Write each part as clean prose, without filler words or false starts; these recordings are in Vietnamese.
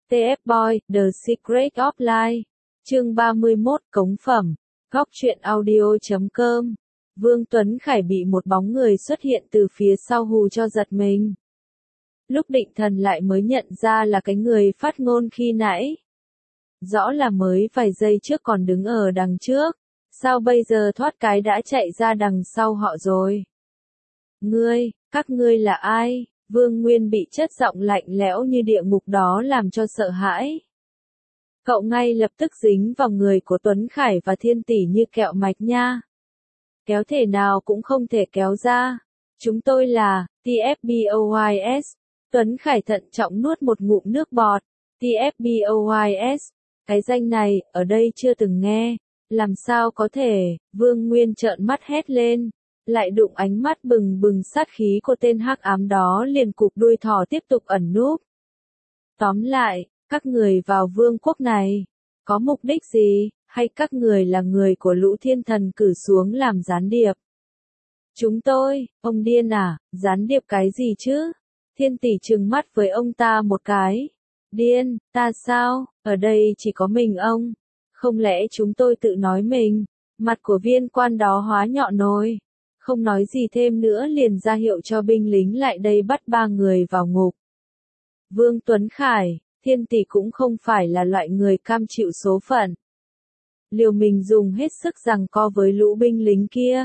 TF Boy, The Secret of Life. Chương 31, Cống phẩm. Góc truyện audio.com. Vương Tuấn Khải bị một bóng người xuất hiện từ phía sau hù cho giật mình. Lúc định thần lại mới nhận ra là cái người phát ngôn khi nãy. Rõ là mới vài giây trước còn đứng ở đằng trước, sao bây giờ thoát cái đã chạy ra đằng sau họ rồi? Các ngươi là ai? Vương Nguyên bị chất giọng lạnh lẽo như địa ngục đó làm cho sợ hãi. Cậu ngay lập tức dính vào người của Tuấn Khải và Thiên Tỷ như kẹo mạch nha. Kéo thể nào cũng không thể kéo ra. Chúng tôi là TFBOYS. Tuấn Khải thận trọng nuốt một ngụm nước bọt. TFBOYS. Cái danh này, ở đây chưa từng nghe. Làm sao có thể? Vương Nguyên trợn mắt hét lên. Lại đụng ánh mắt bừng bừng sát khí của tên hắc ám đó liền cụp đuôi thỏ tiếp tục ẩn núp. Tóm lại, các người vào vương quốc này, có mục đích gì, hay các người là người của lũ thiên thần cử xuống làm gián điệp? Chúng tôi, ông điên à, gián điệp cái gì chứ? Thiên Tỷ trừng mắt với ông ta một cái. Điên, ta sao, ở đây chỉ có mình ông. Không lẽ chúng tôi tự nói mình? Mặt của viên quan đó hóa nhọn nồi. Không nói gì thêm nữa liền ra hiệu cho binh lính lại đây bắt ba người vào ngục. Vương Tuấn Khải, Thiên Tỷ cũng không phải là loại người cam chịu số phận. Liều mình dùng hết sức giằng co với lũ binh lính kia.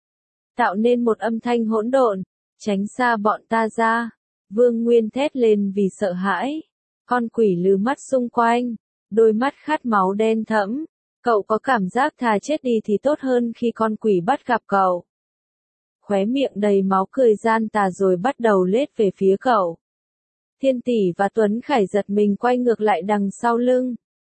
Tạo nên một âm thanh hỗn độn, tránh xa bọn ta ra. Vương Nguyên thét lên vì sợ hãi. Con quỷ lừ mắt xung quanh, đôi mắt khát máu đen thẫm. Cậu có cảm giác thà chết đi thì tốt hơn khi con quỷ bắt gặp cậu. Khóe miệng đầy máu cười gian tà rồi bắt đầu lết về phía cậu. Thiên Tỷ và Tuấn Khải giật mình quay ngược lại đằng sau lưng.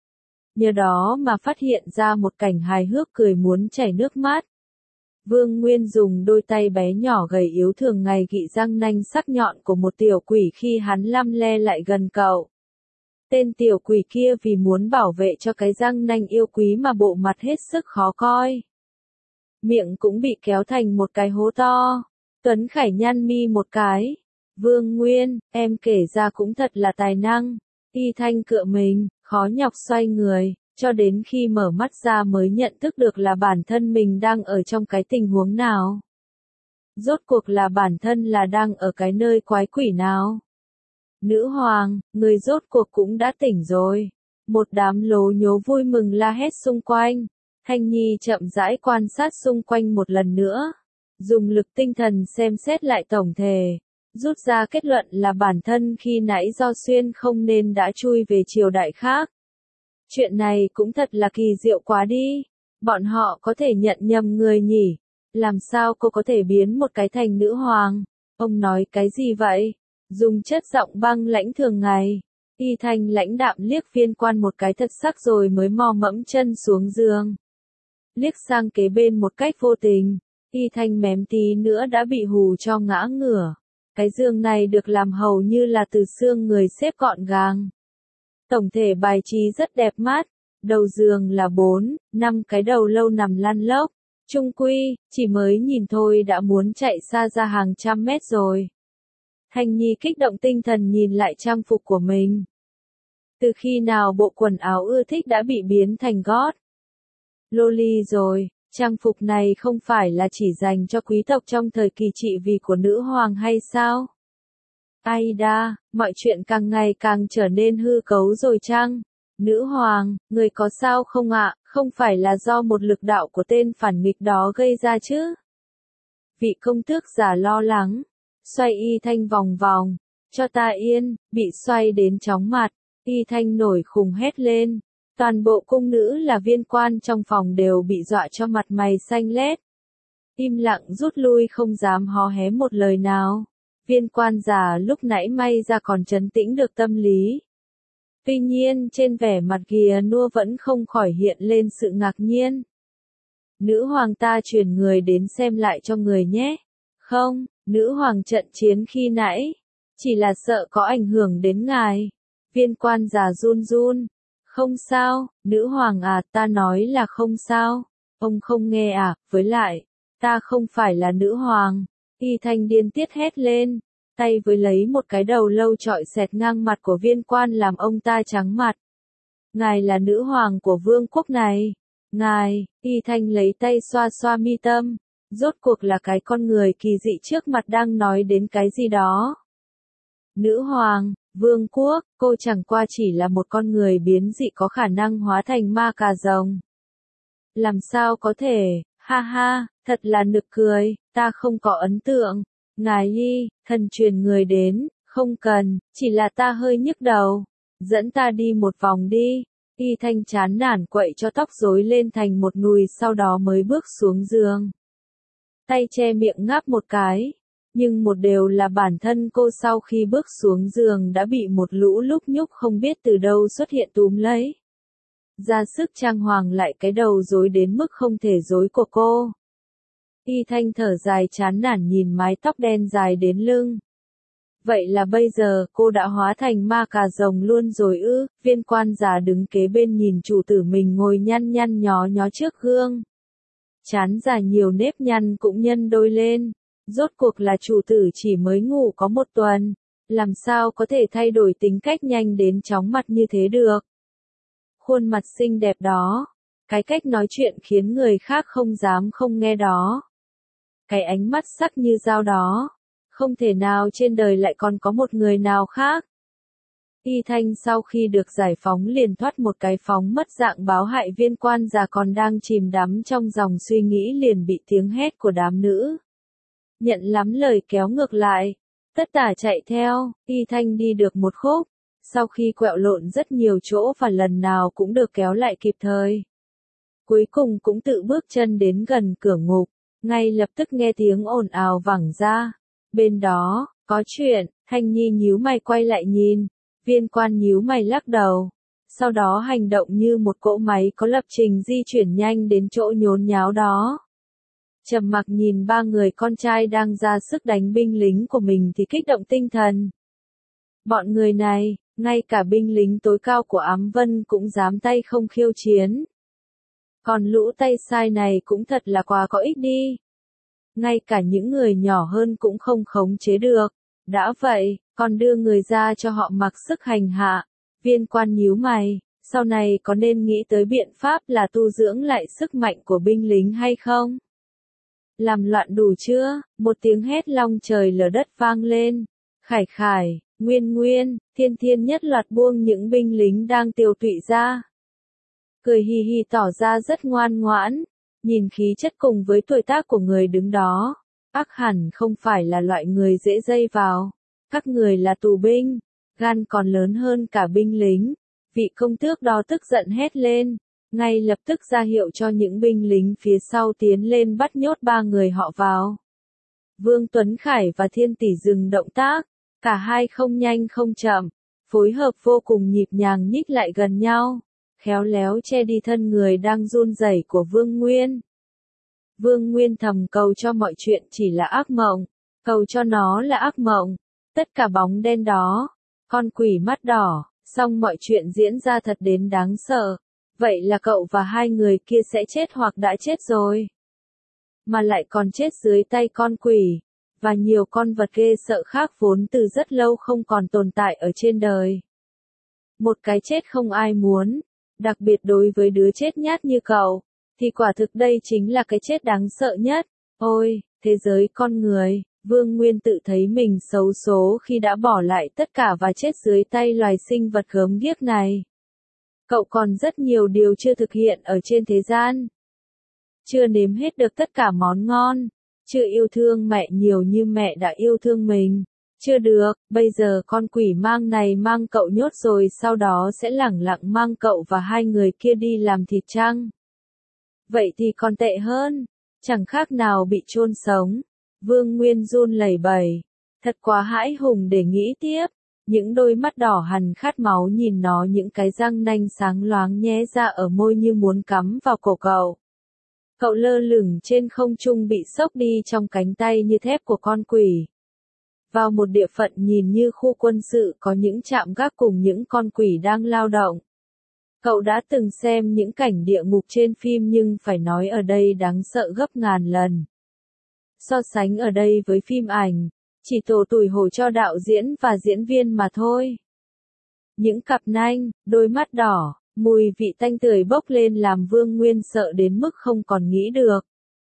Nhờ đó mà phát hiện ra một cảnh hài hước cười muốn chảy nước mắt. Vương Nguyên dùng đôi tay bé nhỏ gầy yếu thường ngày gị răng nanh sắc nhọn của một tiểu quỷ khi hắn lăm le lại gần cậu. Tên tiểu quỷ kia vì muốn bảo vệ cho cái răng nanh yêu quý mà bộ mặt hết sức khó coi. Miệng cũng bị kéo thành một cái hố to. Tuấn Khải nhăn mi một cái. Vương Nguyên, em kể ra cũng thật là tài năng. Y Thanh cựa mình, khó nhọc xoay người, cho đến khi mở mắt ra mới nhận thức được là bản thân mình đang ở trong cái tình huống nào. Rốt cuộc là bản thân là đang ở cái nơi quái quỷ nào. Nữ hoàng, người rốt cuộc cũng đã tỉnh rồi. Một đám lố nhố vui mừng la hét xung quanh. Thanh Nhi chậm rãi quan sát xung quanh một lần nữa. Dùng lực tinh thần xem xét lại tổng thể. Rút ra kết luận là bản thân khi nãy do xuyên không nên đã chui về triều đại khác. Chuyện này cũng thật là kỳ diệu quá đi. Bọn họ có thể nhận nhầm người nhỉ? Làm sao cô có thể biến một cái thành nữ hoàng? Ông nói cái gì vậy? Dùng chất giọng băng lãnh thường ngày. Y Thanh lãnh đạm liếc viên quan một cái thật sắc rồi mới mò mẫm chân xuống giường. Liếc sang kế bên một cách vô tình. Y Thanh mém tí nữa đã bị hù cho ngã ngửa. Cái giường này được làm hầu như là từ xương người xếp gọn gàng. Tổng thể bài trí rất đẹp mắt. Đầu giường là 4, 5 cái đầu lâu nằm lăn lóc. Chung quy, chỉ mới nhìn thôi đã muốn chạy xa ra hàng trăm mét rồi. Thanh Nhi kích động tinh thần nhìn lại trang phục của mình. Từ khi nào bộ quần áo ưa thích đã bị biến thành gót loli rồi, trang phục này không phải là chỉ dành cho quý tộc trong thời kỳ trị vì của nữ hoàng hay sao? Ai đa, mọi chuyện càng ngày càng trở nên hư cấu rồi chăng? Nữ hoàng, người có sao không ạ? Không phải là do một lực đạo của tên phản nghịch đó gây ra chứ? Vị công tước già lo lắng, xoay Y Thanh vòng vòng, cho ta yên, bị xoay đến chóng mặt, Y Thanh nổi khùng hét lên. Toàn bộ cung nữ là viên quan trong phòng đều bị dọa cho mặt mày xanh lét. Im lặng rút lui không dám hó hé một lời nào. Viên quan già lúc nãy may ra còn trấn tĩnh được tâm lý. Tuy nhiên trên vẻ mặt ghià nua vẫn không khỏi hiện lên sự ngạc nhiên. Nữ hoàng ta truyền người đến xem lại cho người nhé. Không, nữ hoàng trận chiến khi nãy. Chỉ là sợ có ảnh hưởng đến ngài. Viên quan già run run. Không sao, nữ hoàng à, ta nói là không sao. Ông không nghe à, với lại, ta không phải là nữ hoàng. Y Thanh điên tiết hét lên. tay với lấy một cái đầu lâu chọi xẹt ngang mặt của Viên Quan làm ông ta trắng mặt. Ngài là nữ hoàng của vương quốc này. Ngài, Y Thanh lấy tay xoa xoa mi tâm. Rốt cuộc là cái con người kỳ dị trước mặt đang nói đến cái gì đó. Nữ hoàng, vương quốc, cô chẳng qua chỉ là một con người biến dị có khả năng hóa thành ma cà rồng. Làm sao có thể, ha ha, thật là nực cười, ta không có ấn tượng. Ngài Y, thần truyền người đến, không cần, chỉ là ta hơi nhức đầu. Dẫn ta đi một vòng đi. Y Thanh chán nản quậy cho tóc rối lên thành một nùi sau đó mới bước xuống giường. Tay che miệng ngáp một cái. Nhưng một điều là bản thân cô sau khi bước xuống giường đã bị một lũ lúc nhúc không biết từ đâu xuất hiện túm lấy. Ra sức trang hoàng lại cái đầu rối đến mức không thể rối của cô. Y Thanh thở dài chán nản nhìn mái tóc đen dài đến lưng. Vậy là bây giờ cô đã hóa thành ma cà rồng luôn rồi ư? Viên Quan già đứng kế bên nhìn chủ tử mình ngồi nhăn nhăn nhó nhó trước gương. Trán già nhiều nếp nhăn cũng nhân đôi lên. Rốt cuộc là chủ tử chỉ mới ngủ có một tuần. Làm sao có thể thay đổi tính cách nhanh đến chóng mặt như thế được? Khuôn mặt xinh đẹp đó. Cái cách nói chuyện khiến người khác không dám không nghe đó. Cái ánh mắt sắc như dao đó. Không thể nào trên đời lại còn có một người nào khác. Y Thanh sau khi được giải phóng liền thoát một cái phóng mất dạng báo hại. Viên Quan già còn đang chìm đắm trong dòng suy nghĩ liền bị tiếng hét của đám nữ. Nhận lắm lời kéo ngược lại. Tất tả chạy theo, Y Thanh đi được một khúc. Sau khi quẹo lộn rất nhiều chỗ và lần nào cũng được kéo lại kịp thời. Cuối cùng cũng tự bước chân đến gần cửa ngục. Ngay lập tức nghe tiếng ồn ào vẳng ra. Bên đó, có chuyện, Thanh Nhi nhíu mày quay lại nhìn. Viên Quan nhíu mày lắc đầu. Sau đó hành động như một cỗ máy có lập trình di chuyển nhanh đến chỗ nhốn nháo đó. Trầm mặc nhìn ba người con trai đang ra sức đánh binh lính của mình thì kích động tinh thần. Bọn người này, ngay cả binh lính tối cao của Ám Vân cũng dám tay không khiêu chiến. Còn lũ tay sai này cũng thật là quá có ích đi. Ngay cả những người nhỏ hơn cũng không khống chế được. Đã vậy, còn đưa người ra cho họ mặc sức hành hạ. Viên Quan nhíu mày, sau này có nên nghĩ tới biện pháp là tu dưỡng lại sức mạnh của binh lính hay không? Làm loạn đủ chưa? Một tiếng hét long trời lở đất vang lên. Khải Khải, Nguyên Nguyên, Thiên Thiên nhất loạt buông những binh lính đang tiêu tụy ra. Cười hì hì tỏ ra rất ngoan ngoãn. Nhìn khí chất cùng với tuổi tác của người đứng đó, ác hẳn không phải là loại người dễ dây vào. Các người là tù binh, gan còn lớn hơn cả binh lính. Vị công tước đó tức giận hét lên, ngay lập tức ra hiệu cho những binh lính phía sau tiến lên bắt nhốt ba người họ vào. Vương Tuấn Khải và Thiên Tỷ dừng động tác, cả hai không nhanh không chậm, phối hợp vô cùng nhịp nhàng nhích lại gần nhau. Khéo léo che đi thân người đang run rẩy của Vương Nguyên. Vương Nguyên thầm cầu cho mọi chuyện chỉ là ác mộng, cầu cho nó là ác mộng, tất cả bóng đen đó, con quỷ mắt đỏ, xong mọi chuyện diễn ra thật đến đáng sợ, vậy là cậu và hai người kia sẽ chết hoặc đã chết rồi. Mà lại còn chết dưới tay con quỷ, và nhiều con vật ghê sợ khác vốn từ rất lâu không còn tồn tại ở trên đời. Một cái chết không ai muốn. Đặc biệt đối với đứa chết nhát như cậu, thì quả thực đây chính là cái chết đáng sợ nhất. Ôi, thế giới con người, Vương Nguyên tự thấy mình xấu số khi đã bỏ lại tất cả và chết dưới tay loài sinh vật gớm ghiếc này. Cậu còn rất nhiều điều chưa thực hiện ở trên thế gian. Chưa nếm hết được tất cả món ngon, chưa yêu thương mẹ nhiều như mẹ đã yêu thương mình. Chưa được, bây giờ con quỷ mang này mang cậu nhốt rồi sau đó sẽ lẳng lặng mang cậu và hai người kia đi làm thịt chăng? Vậy thì còn tệ hơn, chẳng khác nào bị chôn sống. Vương Nguyên run lẩy bẩy, thật quá hãi hùng để nghĩ tiếp. Những đôi mắt đỏ hằn khát máu nhìn nó, những cái răng nanh sáng loáng nhé ra ở môi như muốn cắm vào cổ cậu. Cậu lơ lửng trên không trung bị xốc đi trong cánh tay như thép của con quỷ. Vào một địa phận nhìn như khu quân sự có những trạm gác cùng những con quỷ đang lao động. Cậu đã từng xem những cảnh địa ngục trên phim nhưng phải nói ở đây đáng sợ gấp ngàn lần. So sánh ở đây với phim ảnh, chỉ tổ tủi hổ cho đạo diễn và diễn viên mà thôi. Những cặp nanh, đôi mắt đỏ, mùi vị tanh tưởi bốc lên làm Vương Nguyên sợ đến mức không còn nghĩ được.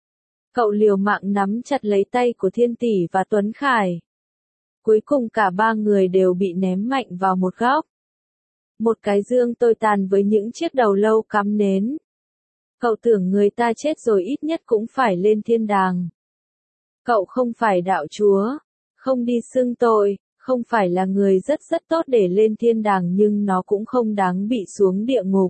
Cậu liều mạng nắm chặt lấy tay của Thiên Tỷ và Tuấn Khải. Cuối cùng cả ba người đều bị ném mạnh vào một góc. Một cái giường tồi tàn với những chiếc đầu lâu cắm nến. Cậu tưởng người ta chết rồi ít nhất cũng phải lên thiên đàng. Cậu không phải đạo chúa, không đi xưng tội, không phải là người rất tốt để lên thiên đàng nhưng nó cũng không đáng bị xuống địa ngục.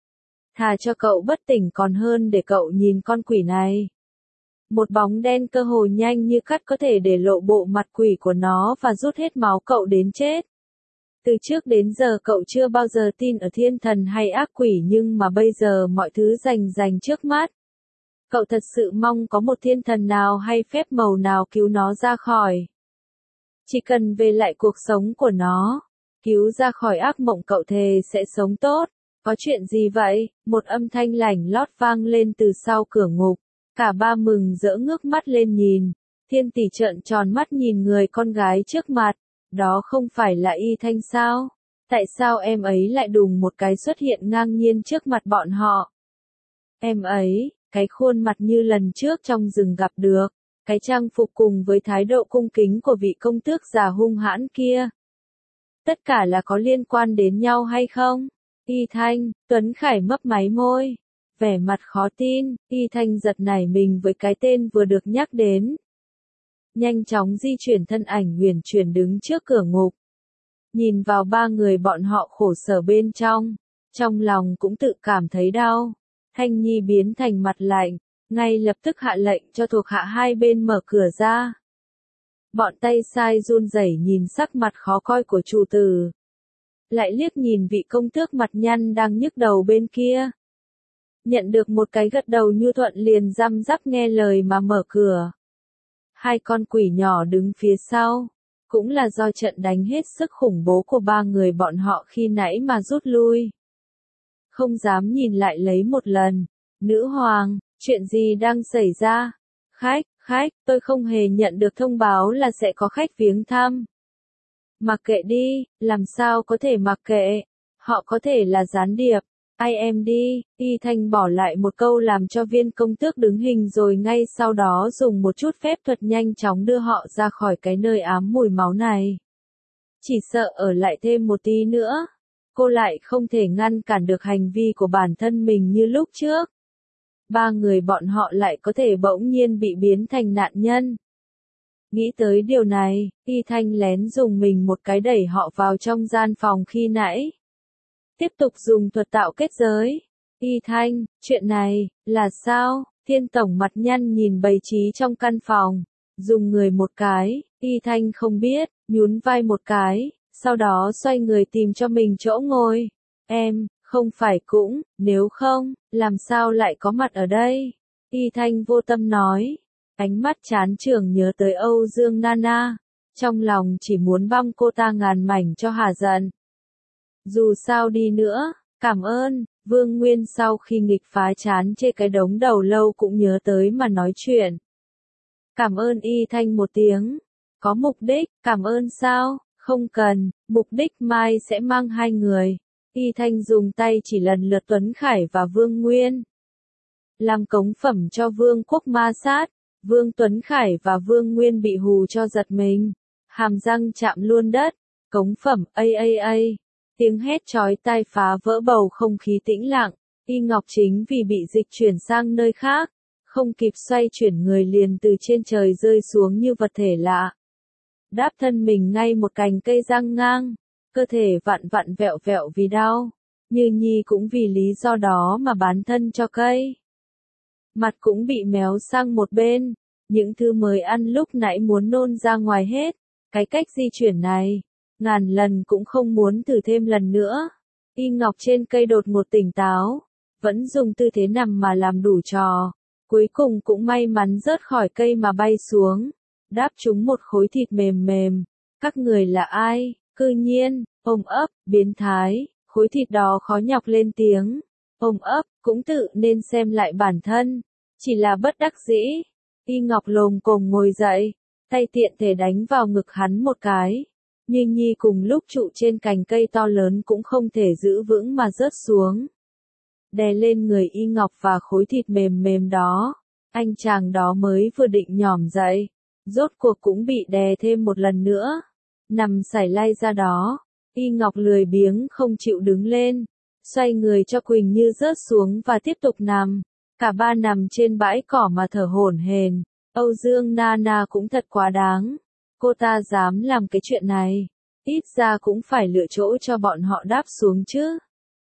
Thà cho cậu bất tỉnh còn hơn để cậu nhìn con quỷ này. Một bóng đen cơ hồ nhanh như cắt có thể để lộ bộ mặt quỷ của nó và rút hết máu cậu đến chết. Từ trước đến giờ cậu chưa bao giờ tin ở thiên thần hay ác quỷ nhưng mà bây giờ mọi thứ rành trước mắt. Cậu thật sự mong có một thiên thần nào hay phép màu nào cứu nó ra khỏi. Chỉ cần về lại cuộc sống của nó, cứu ra khỏi ác mộng cậu thề sẽ sống tốt. Có chuyện gì vậy? Một âm thanh lảnh lót vang lên từ sau cửa ngục. Cả ba mừng rỡ ngước mắt lên nhìn. Thiên Tỷ trợn tròn mắt nhìn người con gái trước mặt. Đó không phải là Y Thanh sao? Tại sao em ấy lại đùng một cái xuất hiện ngang nhiên trước mặt bọn họ? Em ấy, cái khuôn mặt như lần trước trong rừng gặp được, cái trang phục cùng với thái độ cung kính của vị công tước già hung hãn kia. Tất cả là có liên quan đến nhau hay không? Y Thanh, Tuấn Khải mấp máy môi. Vẻ mặt khó tin, Y Thanh giật nảy mình với cái tên vừa được nhắc đến. Nhanh chóng di chuyển thân ảnh huyền chuyển đứng trước cửa ngục. Nhìn vào ba người bọn họ khổ sở bên trong lòng cũng tự cảm thấy đau. Thanh Nhi biến thành mặt lạnh, ngay lập tức hạ lệnh cho thuộc hạ hai bên mở cửa ra. Bọn tay sai run rẩy nhìn sắc mặt khó coi của chủ tử. Lại liếc nhìn vị công tước mặt nhăn đang nhức đầu bên kia. Nhận được một cái gật đầu nhu thuận liền răm rắp nghe lời mà mở cửa. Hai con quỷ nhỏ đứng phía sau, cũng là do trận đánh hết sức khủng bố của ba người bọn họ khi nãy mà rút lui. Không dám nhìn lại lấy một lần. Nữ hoàng, chuyện gì đang xảy ra? Khách, tôi không hề nhận được thông báo là sẽ có khách viếng thăm. Mặc kệ đi, làm sao có thể mặc kệ? Họ có thể là gián điệp. Ai em đi, Y Thanh bỏ lại một câu làm cho viên công tước đứng hình rồi ngay sau đó dùng một chút phép thuật nhanh chóng đưa họ ra khỏi cái nơi ám mùi máu này. Chỉ sợ ở lại thêm một tí nữa, cô lại không thể ngăn cản được hành vi của bản thân mình như lúc trước. Ba người bọn họ lại có thể bỗng nhiên bị biến thành nạn nhân. Nghĩ tới điều này, Y Thanh lén dùng mình một cái đẩy họ vào trong gian phòng khi nãy. Tiếp tục dùng thuật tạo kết giới. Y Thanh, chuyện này, là sao? Thiên Tổng mặt nhăn nhìn bầy trí trong căn phòng. Dùng người một cái, Y Thanh không biết, nhún vai một cái, sau đó xoay người tìm cho mình chỗ ngồi. Em, không phải cũng, nếu không, làm sao lại có mặt ở đây? Y Thanh vô tâm nói. Ánh mắt chán chường nhớ tới Âu Dương Nana. Trong lòng chỉ muốn băm cô ta ngàn mảnh cho hả giận. Dù sao đi nữa, cảm ơn. Vương Nguyên sau khi nghịch phá chán chê cái đống đầu lâu cũng nhớ tới mà nói chuyện. Cảm ơn Y Thanh một tiếng. Có mục đích, cảm ơn sao? Không cần, mục đích mai sẽ mang hai người. Y Thanh dùng tay chỉ lần lượt Tuấn Khải và Vương Nguyên. Làm cống phẩm cho Vương Quốc ma sát. Vương Tuấn Khải và Vương Nguyên bị hù cho giật mình. Hàm răng chạm luôn đất. Cống phẩm, Tiếng hét chói tai phá vỡ bầu không khí tĩnh lặng. Y Ngọc Chính vì bị dịch chuyển sang nơi khác, không kịp xoay chuyển người liền từ trên trời rơi xuống như vật thể lạ. Đáp thân mình ngay một cành cây giăng ngang, cơ thể vặn vẹo vẹo vì đau. Như Nhi cũng vì lý do đó mà bán thân cho cây. Mặt cũng bị méo sang một bên, những thứ mới ăn lúc nãy muốn nôn ra ngoài hết. Cái cách di chuyển này, ngàn lần cũng không muốn thử thêm lần nữa. Y Ngọc trên cây đột ngột tỉnh táo, vẫn dùng tư thế nằm mà làm đủ trò. Cuối cùng cũng may mắn rớt khỏi cây mà bay xuống, đáp trúng một khối thịt mềm mềm. Các người là ai? Cư nhiên, ôm ấp, biến thái, khối thịt đó khó nhọc lên tiếng. Ôm ấp, cũng tự nên xem lại bản thân. Chỉ là bất đắc dĩ. Y Ngọc lồm cồm ngồi dậy, tay tiện thể đánh vào ngực hắn một cái. Như Nhi cùng lúc trụ trên cành cây to lớn cũng không thể giữ vững mà rớt xuống. Đè lên người Y Ngọc và khối thịt mềm mềm đó. Anh chàng đó mới vừa định nhỏm dậy, rốt cuộc cũng bị đè thêm một lần nữa. Nằm sải lay ra đó, Y Ngọc lười biếng không chịu đứng lên, xoay người cho Quỳnh Như rớt xuống và tiếp tục nằm. Cả ba nằm trên bãi cỏ mà thở hổn hển. Âu Dương Nana cũng thật quá đáng. Cô ta dám làm cái chuyện này, ít ra cũng phải lựa chỗ cho bọn họ đáp xuống chứ.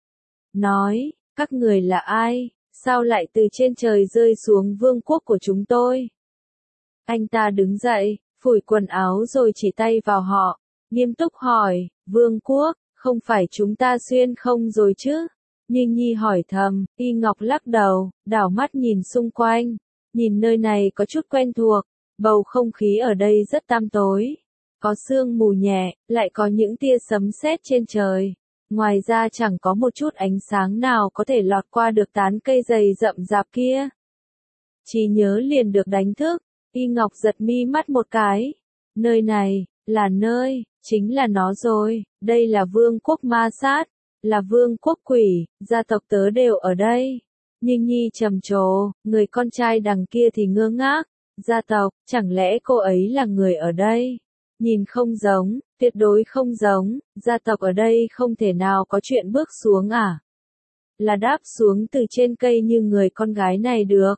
Nói, các người là ai, sao lại từ trên trời rơi xuống vương quốc của chúng tôi? Anh ta đứng dậy, phủi quần áo rồi chỉ tay vào họ, nghiêm túc hỏi, vương quốc, không phải chúng ta xuyên không rồi chứ? Như Nhi hỏi thầm, Y Ngọc lắc đầu, đảo mắt nhìn xung quanh, nhìn nơi này có chút quen thuộc, bầu không khí ở đây rất tăm tối, có sương mù nhẹ, lại có những tia sấm sét trên trời. Ngoài ra chẳng có một chút ánh sáng nào có thể lọt qua được tán cây dày rậm rạp kia. Trí nhớ liền được đánh thức, Y Ngọc giật mi mắt một cái. Nơi này, là nơi, chính là nó rồi, đây là vương quốc ma sát, là vương quốc quỷ, gia tộc tớ đều ở đây. Nhưng Nhi trầm trồ, người con trai đằng kia thì ngơ ngác, gia tộc, chẳng lẽ cô ấy là người ở đây? Nhìn không giống, tuyệt đối không giống, gia tộc ở đây không thể nào có chuyện bước xuống à? Là đáp xuống từ trên cây như người con gái này được.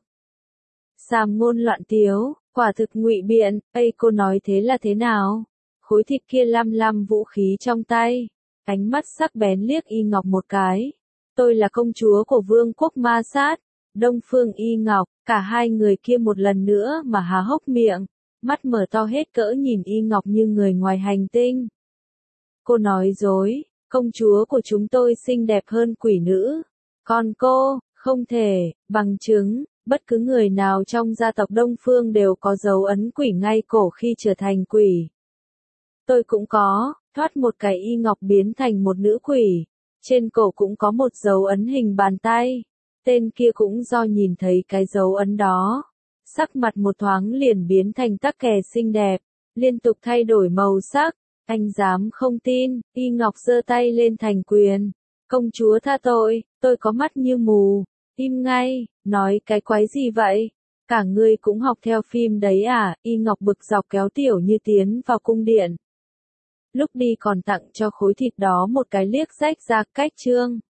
Sàm ngôn loạn tiếu, quả thực ngụy biện, cô nói thế là thế nào? Khối thịt kia lăm lăm vũ khí trong tay, ánh mắt sắc bén liếc Y Ngọc một cái. Tôi là công chúa của vương quốc ma sát, Đông Phương Y Ngọc, cả hai người kia một lần nữa mà há hốc miệng, mắt mở to hết cỡ nhìn Y Ngọc như người ngoài hành tinh. Cô nói dối, công chúa của chúng tôi xinh đẹp hơn quỷ nữ. Còn cô, không thể, bằng chứng, bất cứ người nào trong gia tộc Đông Phương đều có dấu ấn quỷ ngay cổ khi trở thành quỷ. Tôi cũng có, thoát một cái Y Ngọc biến thành một nữ quỷ. Trên cổ cũng có một dấu ấn hình bàn tay. Tên kia cũng do nhìn thấy cái dấu ấn đó. Sắc mặt một thoáng liền biến thành tắc kè xinh đẹp, liên tục thay đổi màu sắc. Anh dám không tin, Y Ngọc giơ tay lên thành quyền. Công chúa tha tôi có mắt như mù. Im ngay, nói cái quái gì vậy? Cả ngươi cũng học theo phim đấy à? Y Ngọc bực dọc kéo Tiểu Như tiến vào cung điện. Lúc đi còn tặng cho khối thịt đó một cái liếc rách ra cách trương.